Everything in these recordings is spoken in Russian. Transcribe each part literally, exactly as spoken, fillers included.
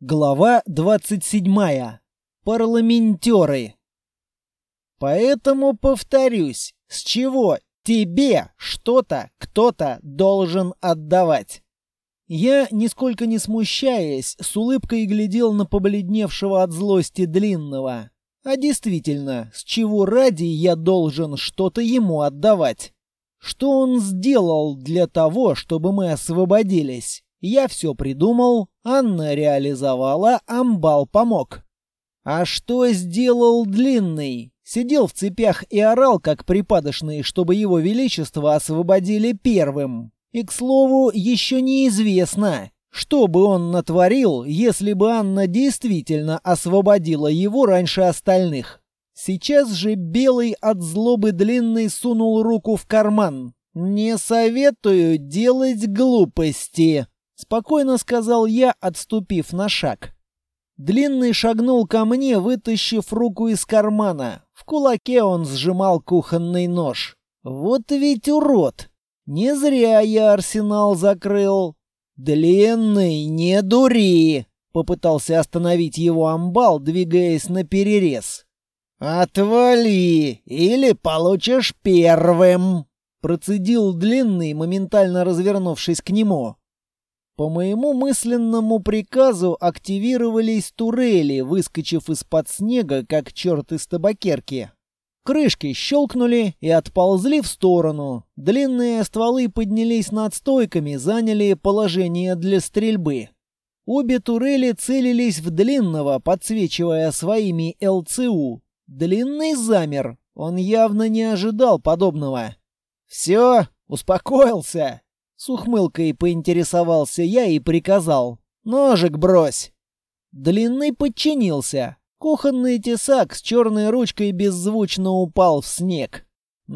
Глава двадцать седьмая. Парламентеры. Поэтому повторюсь, с чего тебе что-то кто-то должен отдавать? Я, нисколько не смущаясь, с улыбкой глядел на побледневшего от злости Длинного. А действительно, с чего ради я должен что-то ему отдавать? Что он сделал для того, чтобы мы освободились? Я все придумал, Анна реализовала, Амбал помог. А что сделал Длинный? Сидел в цепях и орал, как припадочный, чтобы его величество освободили первым. И, к слову, еще неизвестно, что бы он натворил, если бы Анна действительно освободила его раньше остальных. Сейчас же Белый от злобы Длинный сунул руку в карман. «Не советую делать глупости», — спокойно сказал я, отступив на шаг. Длинный шагнул ко мне, вытащив руку из кармана. В кулаке он сжимал кухонный нож. Вот ведь урод! Не зря я арсенал закрыл. «Длинный, не дури!» — попытался остановить его Амбал, двигаясь наперерез. «Отвали, или получишь первым!» — процедил Длинный, моментально развернувшись к нему. По моему мысленному приказу активировались турели, выскочив из-под снега, как черт из табакерки. Крышки щелкнули и отползли в сторону. Длинные стволы поднялись над стойками, заняли положение для стрельбы. Обе турели целились в Длинного, подсвечивая своими ЛЦУ. Длинный замер. Он явно не ожидал подобного. «Все, успокоился?» С ухмылкой поинтересовался я и приказал: «Ножик брось!» Длинный подчинился. Кухонный тесак с черной ручкой беззвучно упал в снег.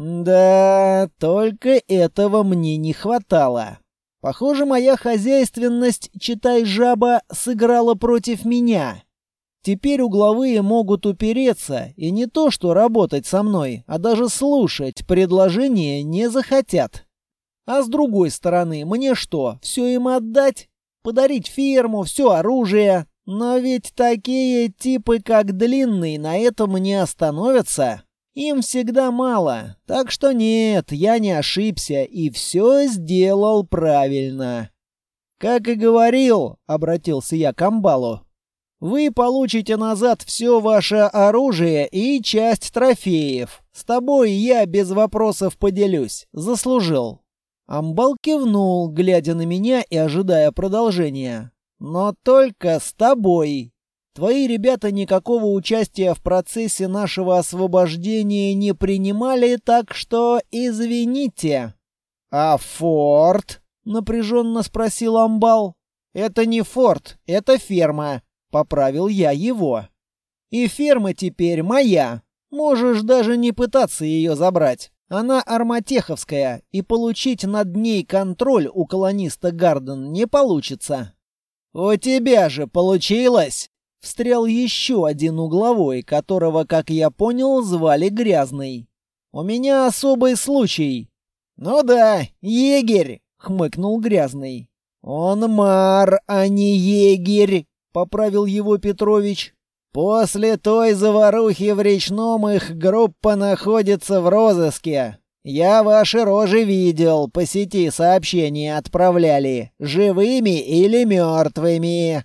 Да, только этого мне не хватало. Похоже, моя хозяйственность, читай жаба, сыграла против меня. Теперь угловые могут упереться, и не то что работать со мной, а даже слушать предложения не захотят. А с другой стороны, мне что, все им отдать? Подарить ферму, все оружие? Но ведь такие типы, как Длинный, на этом не остановятся. Им всегда мало. Так что нет, я не ошибся и все сделал правильно. Как и говорил, обратился я к Амбалу, вы получите назад все ваше оружие и часть трофеев. С тобой я без вопросов поделюсь. Заслужил. Амбал кивнул, глядя на меня и ожидая продолжения. «Но только с тобой. Твои ребята никакого участия в процессе нашего освобождения не принимали, так что извините». «А форт?» — напряженно спросил Амбал. «Это не форт, это ферма», — поправил я его. «И ферма теперь моя. Можешь даже не пытаться ее забрать. Она арматеховская, и получить над ней контроль у колониста Гарден не получится». «У тебя же получилось!» — встрял еще один угловой, которого, как я понял, звали Грязный. «У меня особый случай». «Ну да, егерь!» — хмыкнул Грязный. «Он мар, а не егерь!» — поправил его Петрович. «После той заварухи в речном их группа находится в розыске. Я ваши рожи видел, по сети сообщения отправляли, живыми или мертвыми».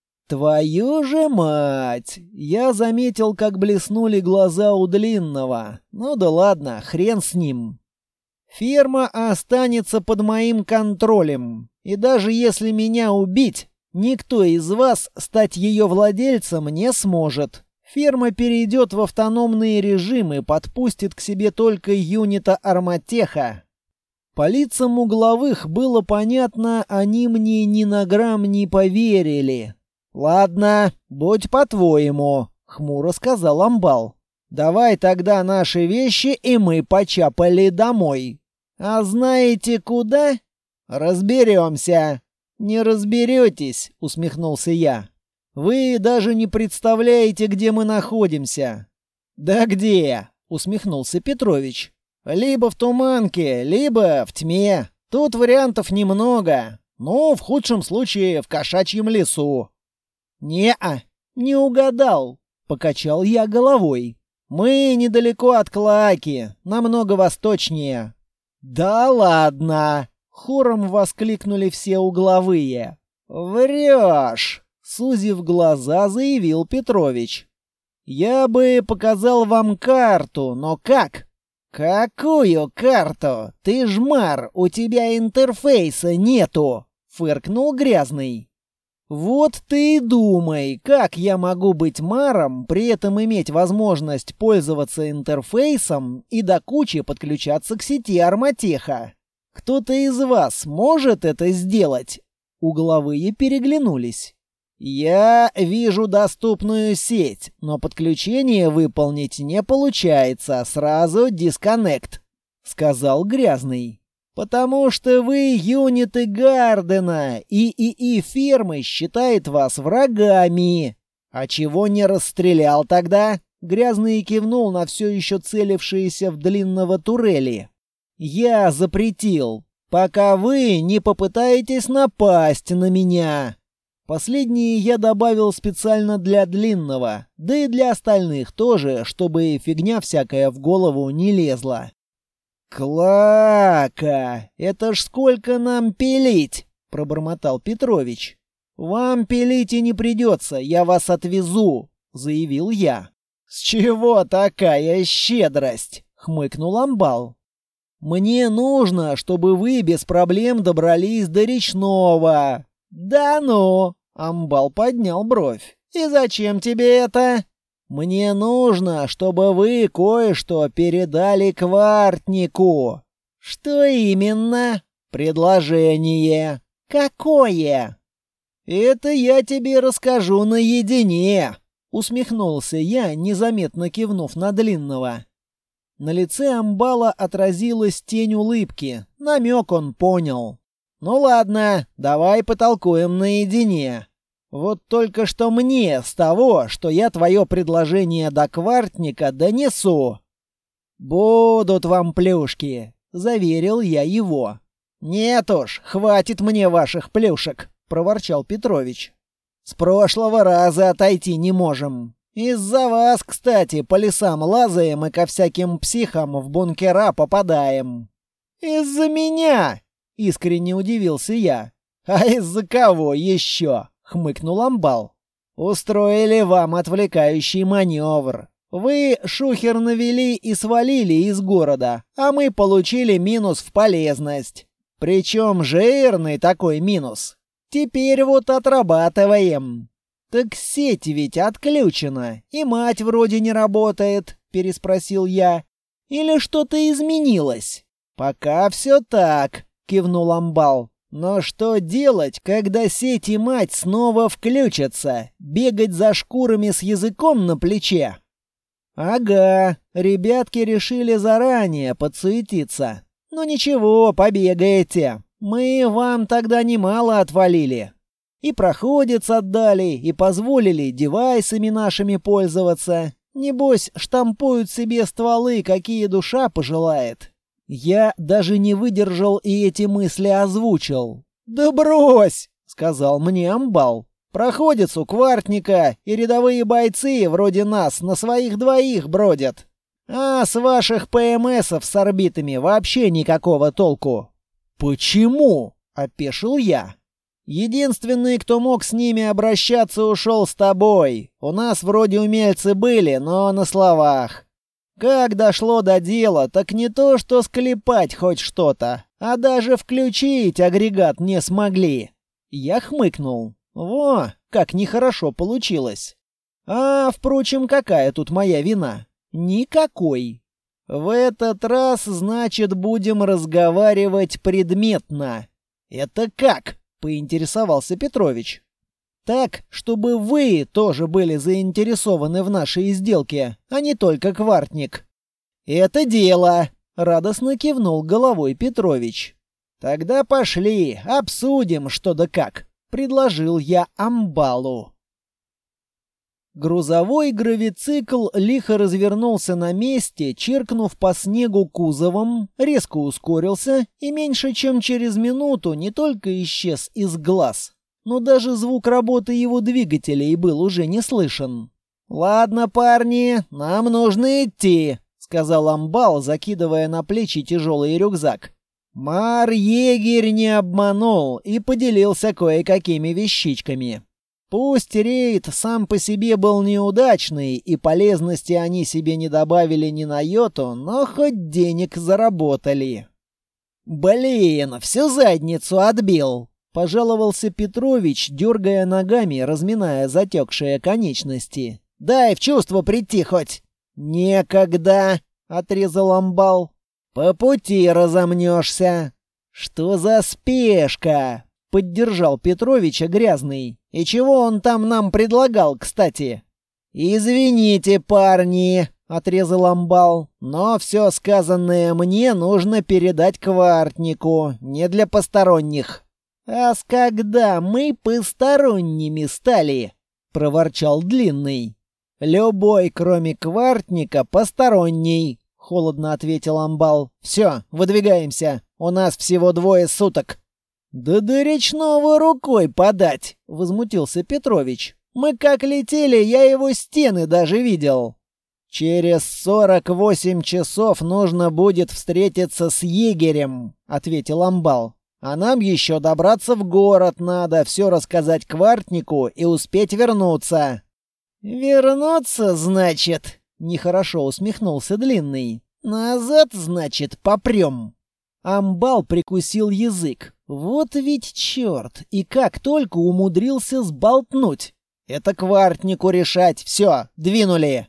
«Твою же мать!» Я заметил, как блеснули глаза у Длинного. Ну да ладно, хрен с ним. «Ферма останется под моим контролем, и даже если меня убить, никто из вас стать ее владельцем не сможет. Ферма перейдет в автономный режим и подпустит к себе только юнита Арматеха». По лицам угловых было понятно, они мне ни на грамм не поверили. «Ладно, будь по-твоему», — хмуро сказал Амбал. «Давай тогда наши вещи, и мы почапали домой. А знаете куда? Разберемся». «Не разберетесь», — усмехнулся я. «Вы даже не представляете, где мы находимся». «Да где?» — усмехнулся Петрович. «Либо в туманке, либо в тьме. Тут вариантов немного. Ну, в худшем случае, в кошачьем лесу». Не-а, не угадал, покачал я головой. Мы недалеко от Клаки, намного восточнее. Да ладно, хором воскликнули все угловые. Врешь, сузив глаза, заявил Петрович. Я бы показал вам карту, но как? Какую карту? Ты жмар, у тебя интерфейса нету, фыркнул Грязный. Вот ты и думай, как я могу быть маром, при этом иметь возможность пользоваться интерфейсом и до кучи подключаться к сети Арматеха. Кто-то из вас может это сделать? Угловые переглянулись. Я вижу доступную сеть, но подключение выполнить не получается, сразу дисконнект, сказал Грязный. Потому что вы юниты Гардена, и ИИ фирмы считает вас врагами. А чего не расстрелял тогда? Грязный кивнул на все еще целившиеся в длинного турели. Я запретил, пока вы не попытаетесь напасть на меня. Последние я добавил специально для длинного, да и для остальных тоже, чтобы фигня всякая в голову не лезла. «Клака! Это ж сколько нам пилить!» — пробормотал Петрович. «Вам пилить и не придется, я вас отвезу», — заявил я. «С чего такая щедрость?» — хмыкнул Амбал. «Мне нужно, чтобы вы без проблем добрались до Речного». «Да ну!» — Амбал поднял бровь. «И зачем тебе это?» «Мне нужно, чтобы вы кое-что передали Квартнику». «Что именно?» «Предложение». «Какое?» «Это я тебе расскажу наедине», — усмехнулся я, незаметно кивнув на Длинного. На лице Амбала отразилась тень улыбки. Намек он понял. «Ну ладно, давай потолкуем наедине. Вот только что мне с того, что я твое предложение до Квартника донесу». «Будут вам плюшки», — заверил я его. «Нет уж, хватит мне ваших плюшек», — проворчал Петрович. «С прошлого раза отойти не можем. Из-за вас, кстати, по лесам лазаем и ко всяким психам в бункера попадаем». «Из-за меня?» — искренне удивился я. «А из-за кого еще?» — хмыкнул Амбал. «Устроили вам отвлекающий маневр. Вы шухер навели и свалили из города, а мы получили минус в полезность. Причем жирный такой минус. Теперь вот отрабатываем». «Так сеть ведь отключена, и мать вроде не работает», — переспросил я. «Или что-то изменилось?» «Пока все так», — кивнул Амбал. «Но что делать, когда сеть и мать снова включатся? Бегать за шкурами с языком на плече?» «Ага, ребятки решили заранее подсуетиться. Ну ничего, побегаете. Мы вам тогда немало отвалили. И проходец отдали, и позволили девайсами нашими пользоваться. Небось, штампуют себе стволы, какие душа пожелает». Я даже не выдержал и эти мысли озвучил. «Да брось!» — сказал мне Амбал. «Проходец у Квартника, и рядовые бойцы вроде нас на своих двоих бродят. А с ваших ПМСов с орбитами вообще никакого толку». «Почему?» — опешил я. «Единственный, кто мог с ними обращаться, ушел с тобой. У нас вроде умельцы были, но на словах. Как дошло до дела, так не то что склепать хоть что-то, а даже включить агрегат не смогли». Я хмыкнул. Во, как нехорошо получилось. А, впрочем, какая тут моя вина? Никакой. В этот раз, значит, будем разговаривать предметно. «Это как?» — поинтересовался Петрович. «Так, чтобы вы тоже были заинтересованы в нашей сделке, а не только Квартник». «Это дело!» — радостно кивнул головой Петрович. «Тогда пошли, обсудим, что да как», — предложил я Амбалу. Грузовой гравицикл лихо развернулся на месте, чиркнув по снегу кузовом, резко ускорился и меньше чем через минуту не только исчез из глаз, но даже звук работы его двигателей был уже не слышен. «Ладно, парни, нам нужно идти», — сказал Амбал, закидывая на плечи тяжелый рюкзак. Мар-егерь не обманул и поделился кое-какими вещичками. Пусть рейд сам по себе был неудачный, и полезности они себе не добавили ни на йоту, но хоть денег заработали. «Блин, всю задницу отбил!» — пожаловался Петрович, дергая ногами, разминая затекшие конечности. «Дай в чувство прийти хоть!» «Некогда!» — отрезал Амбал. «По пути разомнешься!» «Что за спешка?» — поддержал Петровича Грязный. «И чего он там нам предлагал, кстати?» «Извините, парни!» — отрезал Амбал. «Но все сказанное мне нужно передать квартнику, не для посторонних». «А с когда мы посторонними стали?» — проворчал Длинный. «Любой, кроме квартника, посторонний», — холодно ответил Амбал. «Все, выдвигаемся. У нас всего двое суток». «Да до речного рукой подать», — возмутился Петрович. «Мы как летели, я его стены даже видел». «Через сорок восемь часов нужно будет встретиться с егерем», — ответил Амбал. «А нам еще добраться в город надо, все рассказать квартнику и успеть вернуться». «Вернуться, значит?» — нехорошо усмехнулся Длинный. «Назад, значит, попрем». Амбал прикусил язык. Вот ведь черт! И как только умудрился сболтнуть. «Это квартнику решать. Все, двинули».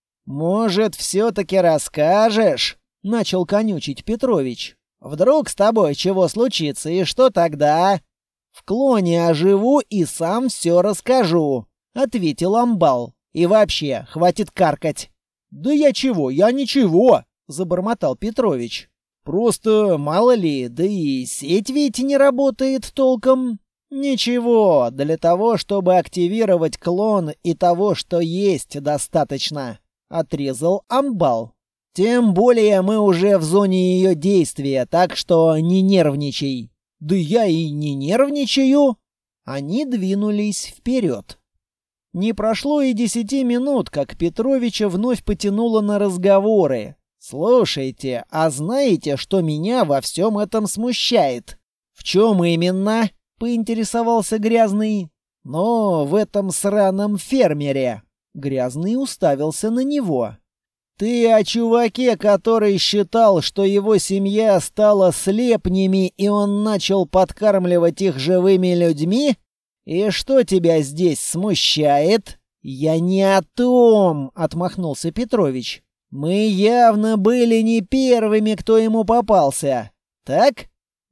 «Может, все-таки расскажешь?» — начал конючить Петрович. «Вдруг с тобой чего случится, и что тогда?» «В клоне оживу и сам все расскажу», — ответил Амбал. «И вообще, хватит каркать». «Да я чего, я ничего», — забормотал Петрович. «Просто, мало ли, да и сеть ведь не работает толком». «Ничего, для того, чтобы активировать клон, и того, что есть, достаточно», — отрезал Амбал. «Тем более мы уже в зоне ее действия, так что не нервничай». «Да я и не нервничаю». Они двинулись вперед. Не прошло и десяти минут, как Петровича вновь потянуло на разговоры. «Слушайте, а знаете, что меня во всем этом смущает?» «В чем именно?» — поинтересовался Грязный. «Но в этом сраном фермере». Грязный уставился на него. «Ты о чуваке, который считал, что его семья стала слепнями, и он начал подкармливать их живыми людьми? И что тебя здесь смущает?» «Я не о том», — отмахнулся Петрович. «Мы явно были не первыми, кто ему попался. Так?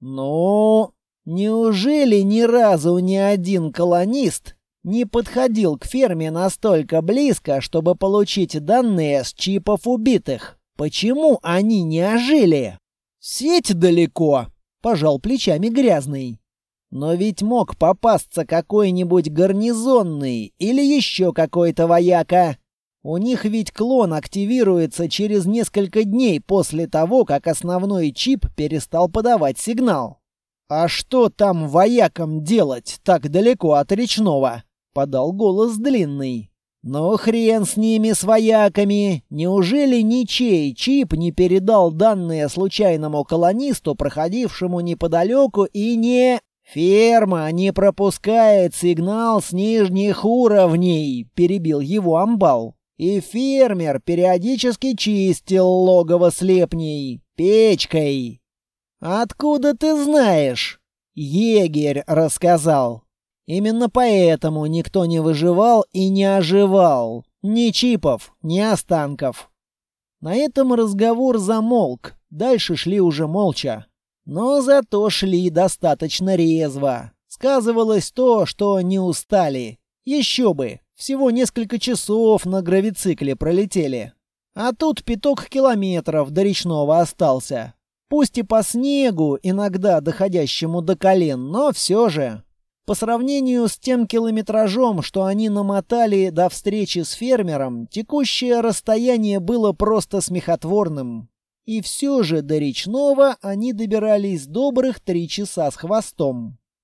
Ну, неужели ни разу ни один колонист не подходил к ферме настолько близко, чтобы получить данные с чипов убитых? Почему они не ожили?» «Сеть далеко», — пожал плечами Грязный. «Но ведь мог попасться какой-нибудь гарнизонный или еще какой-то вояка. У них ведь клон активируется через несколько дней после того, как основной чип перестал подавать сигнал». «А что там воякам делать так далеко от речного?» — подал голос Длинный. «Ну хрен с ними, с вояками! Неужели ничей чип не передал данные случайному колонисту, проходившему неподалеку, и не...» «Ферма не пропускает сигнал с нижних уровней», — перебил его Амбал. «И фермер периодически чистил логово слепней печкой». «Откуда ты знаешь?» «Егерь рассказал. Именно поэтому никто не выживал и не оживал. Ни чипов, ни останков». На этом разговор замолк. Дальше шли уже молча. Но зато шли достаточно резво. Сказывалось то, что не устали. Еще бы, всего несколько часов на гравицикле пролетели. А тут пяток километров до речного остался. Пусть и по снегу, иногда доходящему до колен, но все же. По сравнению с тем километражом, что они намотали до встречи с фермером, текущее расстояние было просто смехотворным. И все же до речного они добирались добрых три часа с хвостом.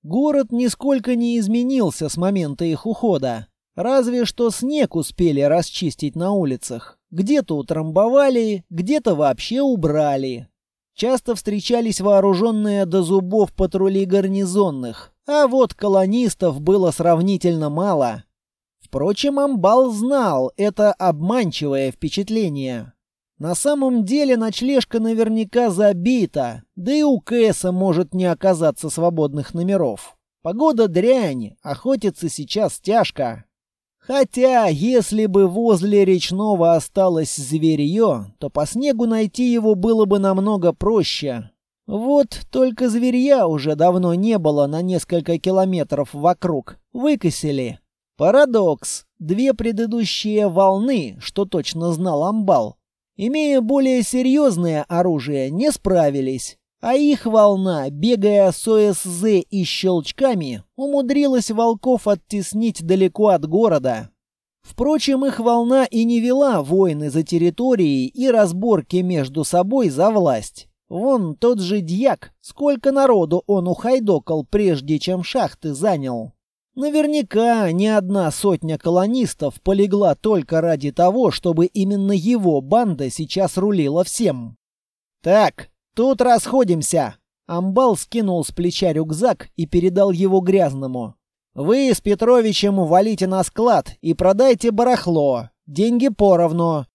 Город нисколько не изменился с момента их ухода. Разве что снег успели расчистить на улицах. Где-то утрамбовали, где-то вообще убрали. Часто встречались вооруженные до зубов патрули гарнизонных, а вот колонистов было сравнительно мало. Впрочем, Амбал знал это обманчивое впечатление. На самом деле ночлежка наверняка забита, да и у Кэса может не оказаться свободных номеров. Погода дрянь, охотиться сейчас тяжко. Хотя, если бы возле речного осталось зверье, то по снегу найти его было бы намного проще. Вот только зверья уже давно не было на несколько километров вокруг. Выкосили. Парадокс. Две предыдущие волны, что точно знал Амбал, имея более серьезное оружие, не справились. А их волна, бегая с О С З и щелчками, умудрилась волков оттеснить далеко от города. Впрочем, их волна и не вела войны за территорией и разборки между собой за власть. Вон тот же дьяк, сколько народу он ухайдокал, прежде чем шахты занял. Наверняка не одна сотня колонистов полегла только ради того, чтобы именно его банда сейчас рулила всем. «Так, тут расходимся!» Амбал скинул с плеча рюкзак и передал его Грязному. «Вы с Петровичем валите на склад и продайте барахло. Деньги поровну».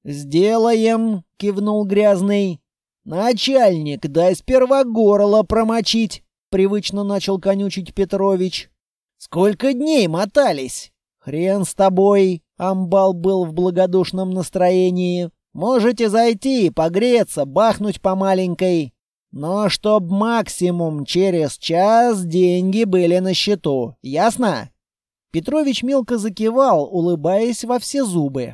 «Сделаем!» — кивнул Грязный. «Начальник, дай сперва горло промочить!» — привычно начал конючить Петрович. «Сколько дней мотались?» «Хрен с тобой!» — Амбал был в благодушном настроении. «Можете зайти, погреться, бахнуть по маленькой. Но чтоб максимум через час деньги были на счету. Ясно?» Петрович мелко закивал, улыбаясь во все зубы.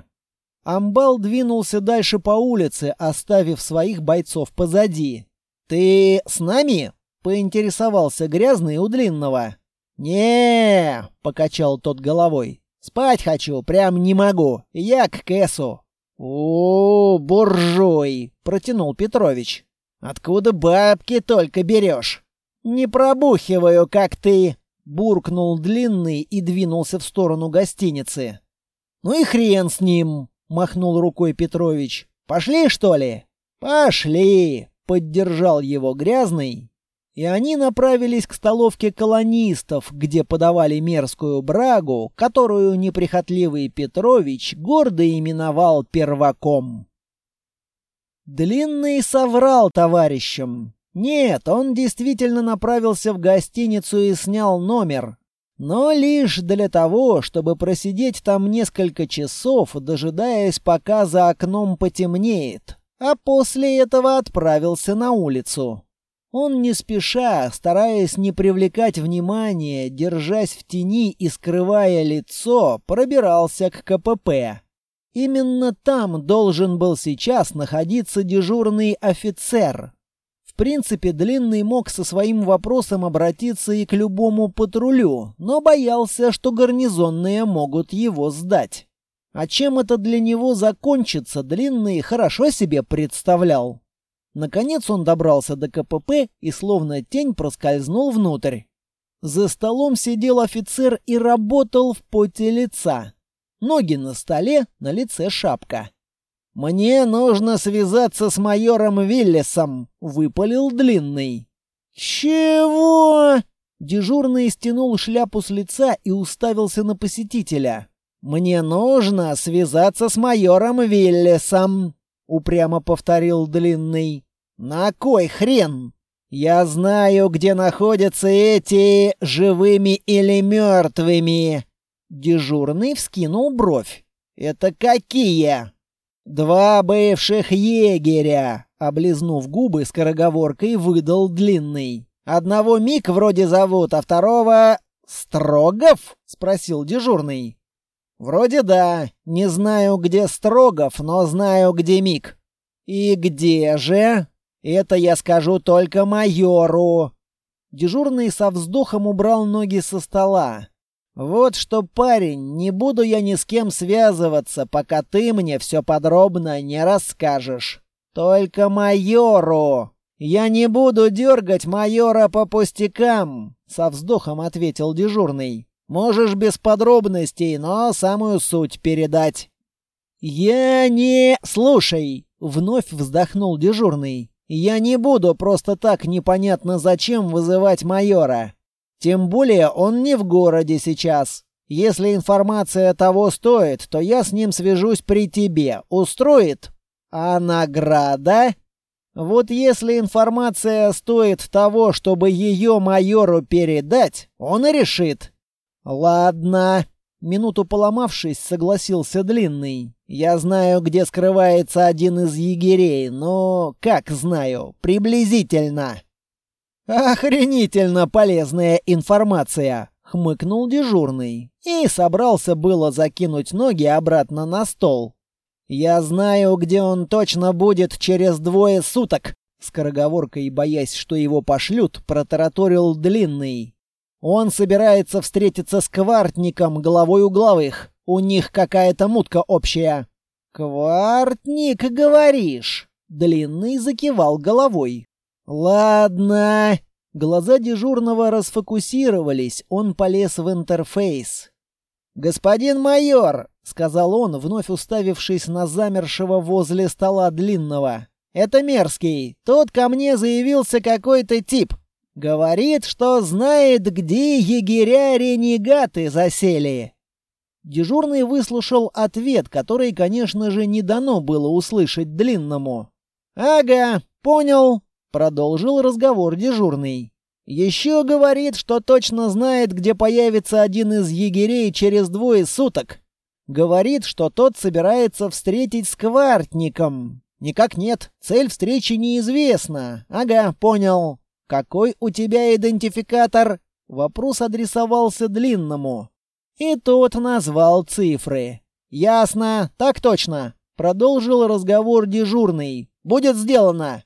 Амбал двинулся дальше по улице, оставив своих бойцов позади. «Ты с нами?» — поинтересовался Грязный у Длинного. не покачал тот головой. «Спать хочу, прям не могу. Я к Кэсу». «О, буржуй!» — протянул Петрович. «Откуда бабки только берешь?» «Не пробухиваю, как ты!» — буркнул Длинный и двинулся в сторону гостиницы. «Ну и хрен с ним!» — махнул рукой Петрович. «Пошли, что ли?» «Пошли!» — поддержал его Грязный. И они направились к столовке колонистов, где подавали мерзкую брагу, которую неприхотливый Петрович гордо именовал перваком. Длинный соврал товарищам. Нет, он действительно направился в гостиницу и снял номер. Но лишь для того, чтобы просидеть там несколько часов, дожидаясь, пока за окном потемнеет. А после этого отправился на улицу. Он не спеша, стараясь не привлекать внимания, держась в тени и скрывая лицо, пробирался к Ка Пэ Пэ. Именно там должен был сейчас находиться дежурный офицер. В принципе, Длинный мог со своим вопросом обратиться и к любому патрулю, но боялся, что гарнизонные могут его сдать. А чем это для него закончится, Длинный хорошо себе представлял. Наконец он добрался до Ка Пэ Пэ и словно тень проскользнул внутрь. За столом сидел офицер и работал в поте лица. Ноги на столе, на лице шапка. «Мне нужно связаться с майором Виллисом», — выпалил Длинный. «Чего?» Дежурный стянул шляпу с лица и уставился на посетителя. «Мне нужно связаться с майором Виллисом», — упрямо повторил Длинный. «На кой хрен? Я знаю, где находятся эти живыми или мертвыми». Дежурный вскинул бровь. «Это какие?» «Два бывших егеря», — облизнув губы скороговоркой, выдал Длинный. «Одного Мик вроде зовут, а второго... Строгов?» — спросил дежурный. «Вроде да. Не знаю, где Строгов, но знаю, где Мик». «И где же?» «Это я скажу только майору». Дежурный со вздохом убрал ноги со стола. «Вот что, парень, не буду я ни с кем связываться, пока ты мне все подробно не расскажешь. Только майору. Я не буду дергать майора по пустякам. со вздохом ответил дежурный. Можешь без подробностей, но самую суть передать. Я не... Слушай, вновь вздохнул дежурный. Я не буду просто так непонятно зачем вызывать майора. Тем более он не в городе сейчас. Если информация того стоит, то я с ним свяжусь при тебе. Устроит? А награда? Вот если информация стоит того, чтобы ее майору передать, он и решит. Ладно. Минуту поломавшись, согласился Длинный. Я знаю, где скрывается один из егерей, но как знаю, приблизительно. Охренительно полезная информация, хмыкнул дежурный и собрался было закинуть ноги обратно на стол. Я знаю, где он точно будет через двое суток, скороговоркой, боясь, что его пошлют, протараторил Длинный. Он собирается встретиться с Квартником, главой угловых. У них какая-то мутка общая. Квартник, говоришь? Длинный закивал головой. Ладно. Глаза дежурного расфокусировались, он полез в интерфейс. «Господин майор», — сказал он, вновь уставившись на замершего возле стола Длинного. «Это Мерзкий. Тут ко мне заявился какой-то тип. Говорит, что знает, где егеря-ренегаты засели». Дежурный выслушал ответ, который, конечно же, не дано было услышать Длинному. «Ага, понял», — продолжил разговор дежурный. «Еще говорит, что точно знает, где появится один из егерей через двое суток. Говорит, что тот собирается встретить с Квартником. Никак нет, цель встречи неизвестна. Ага, понял. Какой у тебя идентификатор?» Вопрос адресовался Длинному. И тот назвал цифры. «Ясно, так точно», — продолжил разговор дежурный. «Будет сделано».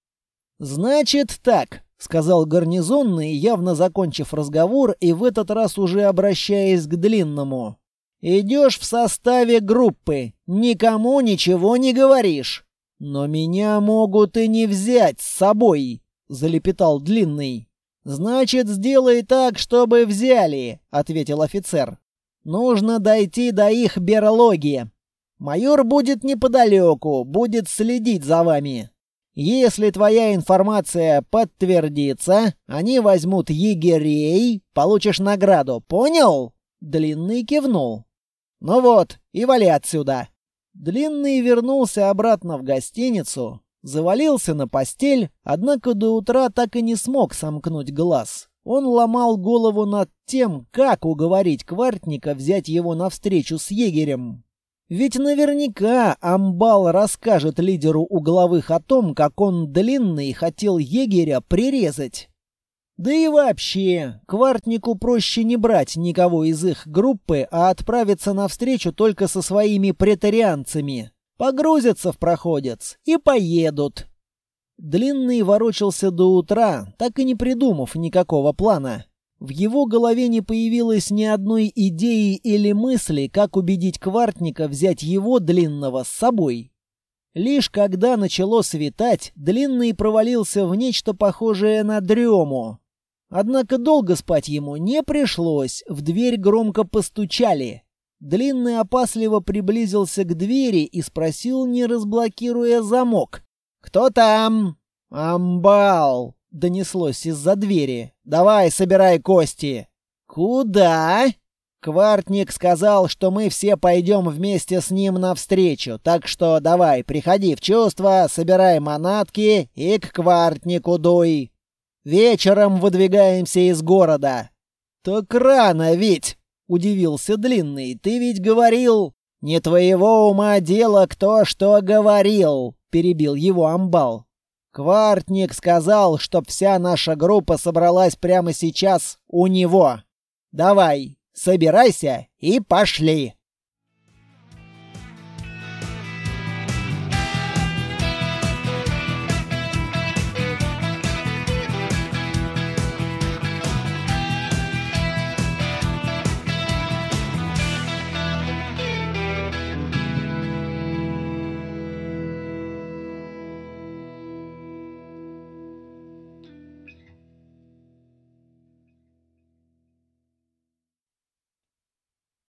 «Значит так», — сказал гарнизонный, явно закончив разговор и в этот раз уже обращаясь к Длинному. «Идешь в составе группы, никому ничего не говоришь. Но меня могут и не взять с собой», — залепетал Длинный. «Значит, сделай так, чтобы взяли», — ответил офицер. «Нужно дойти до их берлоги. Майор будет неподалеку, будет следить за вами. Если твоя информация подтвердится, они возьмут егерей, получишь награду. Понял?» Длинный кивнул. «Ну вот, и вали отсюда». Длинный вернулся обратно в гостиницу, завалился на постель, однако до утра так и не смог сомкнуть глаз. Он ломал голову над тем, как уговорить Квартника взять его навстречу с егерем. Ведь наверняка Амбал расскажет лидеру угловых о том, как он, Длинный, хотел егеря прирезать. Да и вообще, Квартнику проще не брать никого из их группы, а отправиться навстречу только со своими претарианцами. Погрузятся в проходец и поедут. Длинный ворочался до утра, так и не придумав никакого плана. В его голове не появилось ни одной идеи или мысли, как убедить Квартника взять его, Длинного, с собой. Лишь когда начало светать, Длинный провалился в нечто похожее на дрему. Однако долго спать ему не пришлось, в дверь громко постучали. Длинный опасливо приблизился к двери и спросил, не разблокируя замок. «Кто там?» «Амбал!» — донеслось из-за двери. «Давай, собирай кости». «Куда?» «Квартник сказал, что мы все пойдем вместе с ним навстречу, так что давай, приходи в чувство, собирай манатки и к Квартнику дуй. Вечером выдвигаемся из города». «Так рано ведь!» — удивился Длинный. «Ты ведь говорил...» «Не твоего ума дело, кто что говорил», — перебил его Амбал. «Квартник сказал, чтоб вся наша группа собралась прямо сейчас у него. Давай, собирайся и пошли».